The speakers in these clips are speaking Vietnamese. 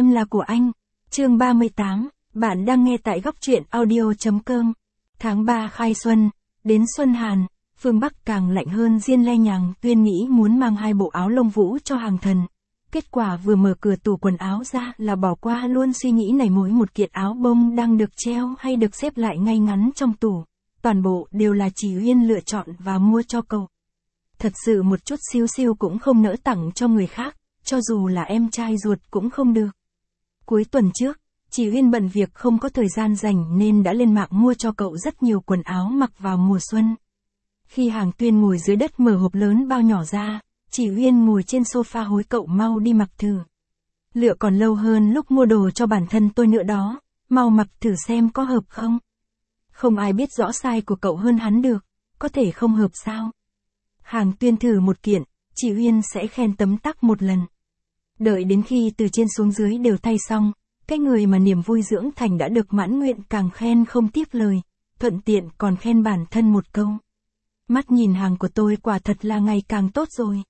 em là của anh. Chương 38, bạn đang nghe tại góc truyện audio.com. Tháng 3 khai xuân, đến xuân hàn, phương Bắc càng lạnh hơn Diên Le Nhàng Tuyên nghĩ muốn mang 2 bộ áo lông vũ cho hàng thần. Kết quả vừa mở cửa tủ quần áo ra là bỏ qua luôn suy nghĩ này, mỗi một kiện áo bông đang được treo hay được xếp lại ngay ngắn trong tủ. Toàn bộ đều là chị Uyên lựa chọn và mua cho cậu. Thật sự một chút xíu xiu cũng không nỡ tặng cho người khác, cho dù là em trai ruột cũng không được. Cuối tuần trước, chị Uyên bận việc không có thời gian rảnh nên đã lên mạng mua cho cậu rất nhiều quần áo mặc vào mùa xuân. Khi Hàng Tuyên ngồi dưới đất mở hộp lớn bao nhỏ ra, chị Uyên ngồi trên sofa hối cậu mau đi mặc thử. Lựa còn lâu hơn lúc mua đồ cho bản thân tôi nữa đó, mau mặc thử xem có hợp không. Không ai biết rõ size của cậu hơn hắn được, có thể không hợp sao. Hàng Tuyên thử một kiện, chị Uyên sẽ khen tấm tắc một lần. Đợi đến khi từ trên xuống dưới đều thay xong, cái người mà niềm vui dưỡng thành đã được mãn nguyện càng khen không tiếc lời, thuận tiện còn khen bản thân một câu. Mắt nhìn hàng của tôi quả thật là ngày càng tốt rồi.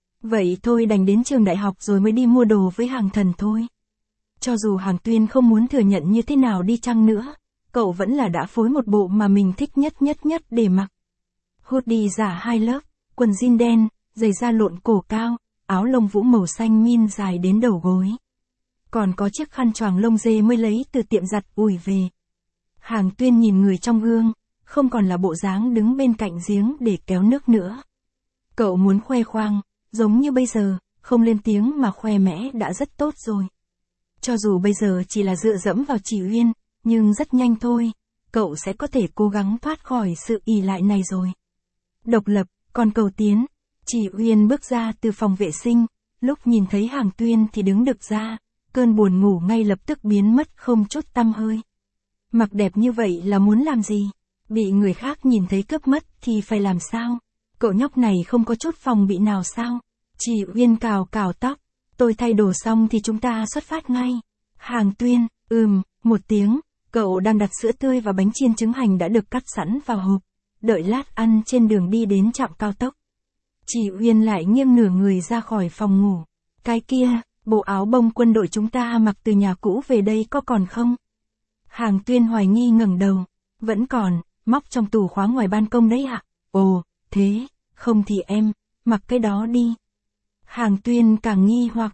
Vậy thôi đành đến trường đại học rồi mới đi mua đồ với Hàng thần thôi. Cho dù Hàng Tuyên không muốn thừa nhận như thế nào đi chăng nữa, cậu vẫn là đã phối một bộ mà mình thích nhất để mặc. Hoodie giả 2 lớp, quần jean đen, giày da lộn cổ cao, áo lông vũ màu xanh min dài đến đầu gối. Còn có chiếc khăn choàng lông dê mới lấy từ tiệm giặt ủi về. Hàng Tuyên nhìn người trong gương, không còn là bộ dáng đứng bên cạnh giếng để kéo nước nữa. Cậu muốn khoe khoang, giống như bây giờ, không lên tiếng mà khoe mẽ đã rất tốt rồi. Cho dù bây giờ chỉ là dựa dẫm vào chị Uyên, nhưng rất nhanh thôi, cậu sẽ có thể cố gắng thoát khỏi sự ỷ lại này rồi. Độc lập, còn cầu tiến. Chị Uyên bước ra từ phòng vệ sinh, lúc nhìn thấy Hàng Tuyên thì đứng đực ra, cơn buồn ngủ ngay lập tức biến mất không chút tăm hơi. Mặc đẹp như vậy là muốn làm gì? Bị người khác nhìn thấy cướp mất thì phải làm sao? Cậu nhóc này không có chút phòng bị nào sao? Chị Uyên cào cào tóc, tôi thay đồ xong thì chúng ta xuất phát ngay. Hàng Tuyên, một tiếng, cậu đang đặt sữa tươi và bánh chiên trứng hành đã được cắt sẵn vào hộp, đợi lát ăn trên đường đi đến trạm cao tốc. Chị Uyên lại nghiêng nửa người ra khỏi phòng ngủ. Cái kia, bộ áo bông quân đội chúng ta mặc từ nhà cũ về đây có còn không? Hàng Tuyên hoài nghi ngẩng đầu. Vẫn còn, móc trong tủ khóa ngoài ban công đấy ạ. Ồ, thế, không thì em, mặc cái đó đi. Hàng Tuyên càng nghi hoặc,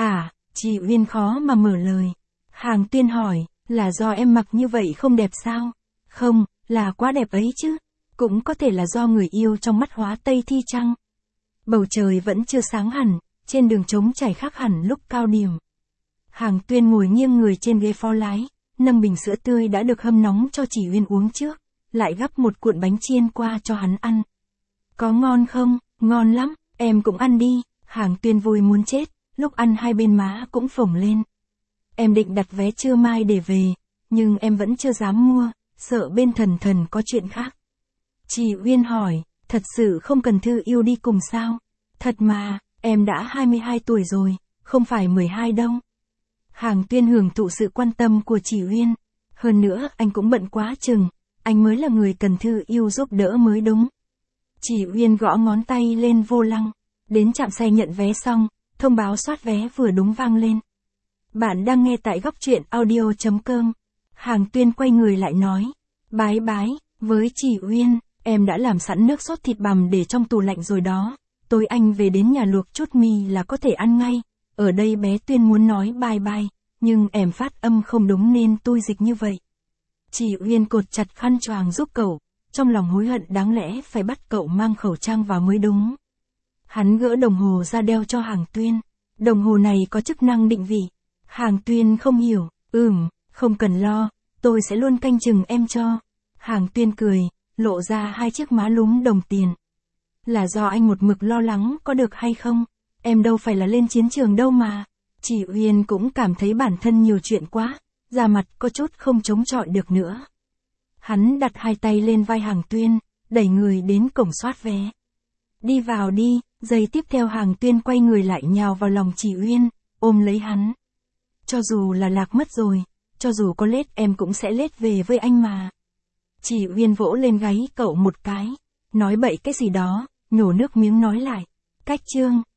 chị Uyên khó mà mở lời. Hàng Tuyên hỏi, là do em mặc như vậy không đẹp sao? Không, là quá đẹp ấy chứ. Cũng có thể là do người yêu trong mắt hóa tây thi chăng? Bầu trời vẫn chưa sáng hẳn, trên đường trống trải khác hẳn lúc cao điểm. Hàng Tuyên ngồi nghiêng người trên ghế phó lái, nâng bình sữa tươi đã được hâm nóng cho chị Uyên uống trước, lại gắp một cuộn bánh chiên qua cho hắn ăn. Có ngon không? Ngon lắm, em cũng ăn đi. Hàng Tuyên vui muốn chết, lúc ăn hai bên má cũng phồng lên. Em định đặt vé trưa mai để về, nhưng em vẫn chưa dám mua, sợ bên thần thần có chuyện khác. Chị Uyên hỏi, thật sự không cần Thư Yêu đi cùng sao? Thật mà, em đã 22 tuổi rồi, không phải 12 đâu. Hàng Tuyên hưởng thụ sự quan tâm của chị Uyên. Hơn nữa anh cũng bận quá chừng, anh mới là người cần Thư Yêu giúp đỡ mới đúng. Chị Uyên gõ ngón tay lên vô lăng. Đến trạm xe nhận vé xong, thông báo soát vé vừa đúng vang lên. Bạn đang nghe tại góc truyện audio.com. Hàng Tuyên quay người lại nói. Bái bái, với chị Uyên, em đã làm sẵn nước sốt thịt bằm để trong tủ lạnh rồi đó. Tối anh về đến nhà luộc chút mì là có thể ăn ngay. Ở đây bé Tuyên muốn nói bye bye, nhưng em phát âm không đúng nên tôi dịch như vậy. Chị Uyên cột chặt khăn choàng giúp cậu, trong lòng hối hận đáng lẽ phải bắt cậu mang khẩu trang vào mới đúng. Hắn gỡ đồng hồ ra đeo cho Hàng Tuyên. Đồng hồ này có chức năng định vị. Hàng Tuyên không hiểu. Không cần lo, tôi sẽ luôn canh chừng em cho. Hàng Tuyên cười, lộ ra 2 chiếc má lúm đồng tiền. Là do anh một mực lo lắng có được hay không? Em đâu phải là lên chiến trường đâu mà. Chị Uyên cũng cảm thấy bản thân nhiều chuyện quá, da mặt có chút không chống chọi được nữa. Hắn đặt 2 tay lên vai Hàng Tuyên, đẩy người đến cổng soát vé. Đi vào đi. Giây tiếp theo Hàng Tuyên quay người lại nhào vào lòng chị Uyên, ôm lấy hắn. Cho dù là lạc mất rồi, cho dù có lết em cũng sẽ lết về với anh mà. Chị Uyên vỗ lên gáy cậu một cái, nói bậy cái gì đó, nhổ nước miếng nói lại. Cách chương.